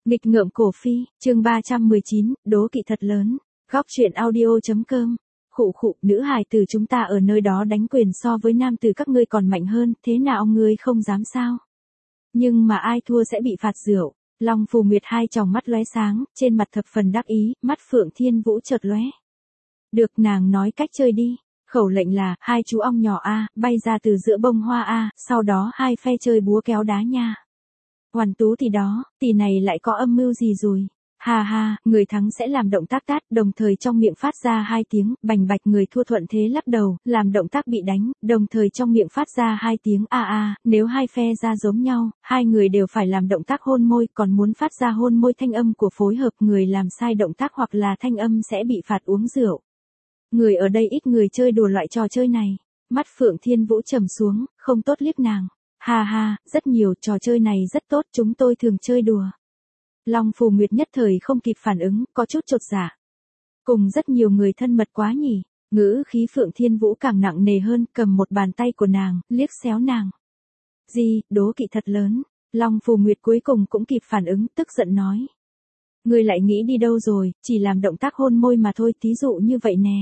Nghịch ngợm cổ phi, chương 319, đố kỵ thật lớn. Góc truyện audio.com. Khụ khụ, nữ hài tử chúng ta ở nơi đó đánh quyền so với nam tử các ngươi còn mạnh hơn, thế nào ngươi không dám sao? Nhưng mà ai thua sẽ bị phạt rượu. Long Phù Nguyệt hai tròng mắt lóe sáng, trên mặt thập phần đắc ý, mắt Phượng Thiên Vũ chợt lóe. Được, nàng nói cách chơi đi. Khẩu lệnh là, hai chú ong nhỏ a, bay ra từ giữa bông hoa a, sau đó hai phe chơi búa kéo đá nha. Hoàn Tú thì đó, tỷ này lại có âm mưu gì rồi? Ha ha, người thắng sẽ làm động tác tát, đồng thời trong miệng phát ra hai tiếng, bành bạch, người thua thuận thế lắc đầu, làm động tác bị đánh, đồng thời trong miệng phát ra hai tiếng a a, nếu hai phe ra giống nhau, hai người đều phải làm động tác hôn môi, còn muốn phát ra hôn môi thanh âm của phối hợp, người làm sai động tác hoặc là thanh âm sẽ bị phạt uống rượu. Người ở đây ít người chơi đùa loại trò chơi này. Mắt Phượng Thiên Vũ trầm xuống, không tốt liếc nàng. Ha ha, rất nhiều, trò chơi này rất tốt, chúng tôi thường chơi đùa. Long Phù Nguyệt nhất thời không kịp phản ứng, có chút chột dạ. Cùng rất nhiều người thân mật quá nhỉ. Ngữ khí Phượng Thiên Vũ càng nặng nề hơn, cầm một bàn tay của nàng, liếc xéo nàng. Gì, đố kỵ thật lớn. Long Phù Nguyệt cuối cùng cũng kịp phản ứng, tức giận nói. Người lại nghĩ đi đâu rồi, chỉ làm động tác hôn môi mà thôi, thí dụ như vậy nè.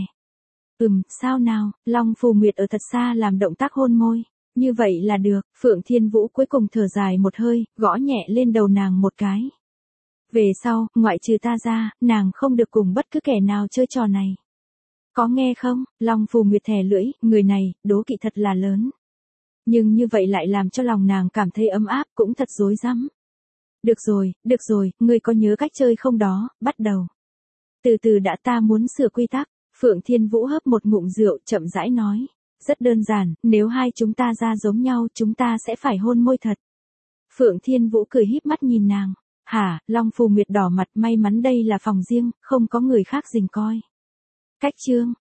Sao nào, Long Phù Nguyệt ở thật xa làm động tác hôn môi. Như vậy là được, Phượng Thiên Vũ cuối cùng thở dài một hơi, gõ nhẹ lên đầu nàng một cái. Về sau, ngoại trừ ta ra, nàng không được cùng bất cứ kẻ nào chơi trò này. Có nghe không? Long Phù Nguyệt thè lưỡi, người này, đố kỵ thật là lớn. Nhưng như vậy lại làm cho lòng nàng cảm thấy ấm áp, cũng thật rối rắm. Được rồi, ngươi có nhớ cách chơi không đó, bắt đầu. Từ từ đã, ta muốn sửa quy tắc. Phượng Thiên Vũ hớp một ngụm rượu, chậm rãi nói. Rất đơn giản, nếu hai chúng ta ra giống nhau, chúng ta sẽ phải hôn môi thật. Phượng Thiên Vũ cười híp mắt nhìn nàng. Hả, Long Phù Nguyệt đỏ mặt, may mắn đây là phòng riêng, không có người khác rình coi. Cách chương,